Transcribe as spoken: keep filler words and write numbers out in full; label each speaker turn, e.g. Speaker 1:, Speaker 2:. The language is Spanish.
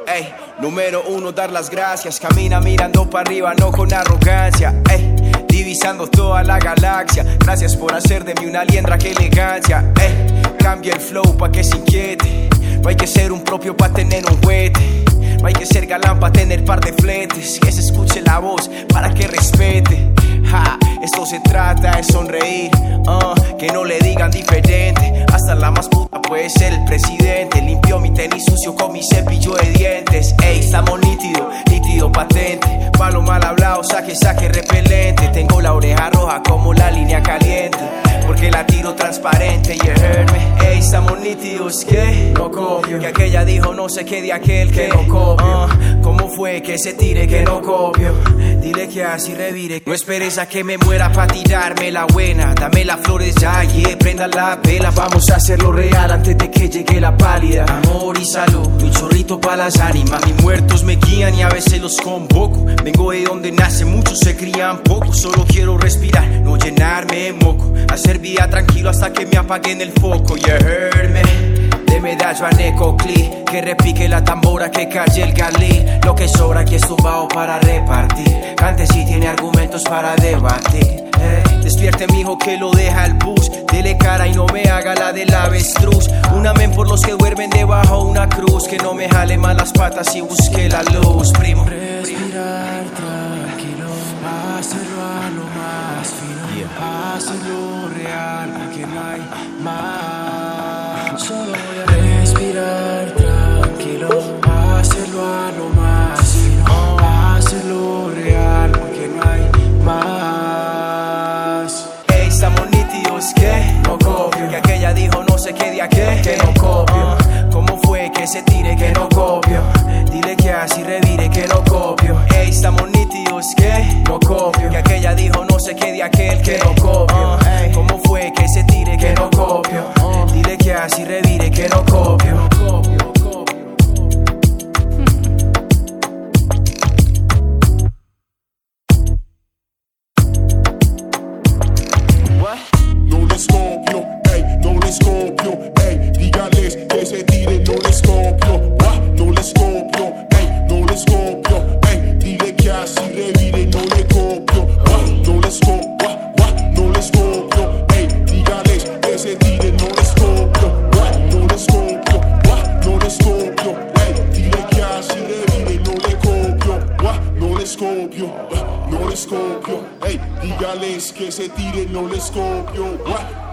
Speaker 1: ey. Número uno, dar las gracias. Camina mirando para arriba, no con arrogancia, ey. Divisando toda la galaxia. Gracias por hacer de mí una liendra, que elegancia, ey. Cambia el flow pa' que se inquiete. No hay que ser un propio pa' tener un juguete. No hay que ser galán pa' tener par de fletes. Que se escuche la voz para que respete. Ja, esto se trata de sonreír, uh, que no le digan diferente. Hasta la más puta puede ser el presidente. Limpió mi tenis sucio con mi cepillo de dientes. Ey, estamos nítido, nítido patente. Palo mal hablado, saque, saque repelente. Tengo la oreja roja como la línea caliente, porque la tiro transparente, you heard me. Ey, estamos nítidos, que no copio. Que aquella dijo no sé qué de aquel, que no copio. uh, ¿Cómo fue que se tire, que no copio? Dile que así revire. No esperes a que me muera pa' tirarme la buena. Dame las flores ya, yeah, prenda la vela. Vamos a hacerlo real antes de que llegue la pálida. Amor y salud, un chorrito pa' las ánimas. Mis muertos me guían y a veces los convoco. Vengo de donde nace, muchos se crían poco. Solo quiero respirar, no llenarme de moco. Hacer vida tranquilo hasta que me apaguen el foco, you heard me. De medallo a Necoclí, que repique la tambora, que calle el galí. Lo que sobra aquí es tumbado para repartir. Cante si tiene argumentos para debatir, eh. Despierte mijo que lo deja el bus. Dele cara y no me haga la del avestruz. Un amén por los que duermen debajo una cruz. Que no me jale más las patas y busque la luz, primo.
Speaker 2: Respirar tranquilo, hacerlo a lo más fino, yeah. Hacerlo real porque no hay más. Solo voy a respirar tranquilo, hacerlo a lo más fino, hacerlo real porque no hay más.
Speaker 1: Ey, estamos nítidos, que no copio. Que aquella dijo no sé qué de aquel, que no copio. uh, ¿Cómo fue que se tire, que no copio? Dile que así revire, que no copio. Ey, estamos nítidos, que no copio. Que aquella dijo no sé qué de aquel, que no copio. uh, ¿Cómo fue que se tire, que no copio? Dile que así revire, que no copio.
Speaker 3: No les copio, ey, no les copio, ey, dígales que se tiren, no les copio, ah, no les copio, ey, no les copio, ey, dile que así revire, no le copio, ah, no les copio, ah, ah, no les copio, ey, dígales que se tiren, no les copio, ah, no les copio, ah, no les copio, ey, dile que así revire, no le copio, ah, no les copio, ah, no les copio, ey, dígales que se tiren, no les copio, ah.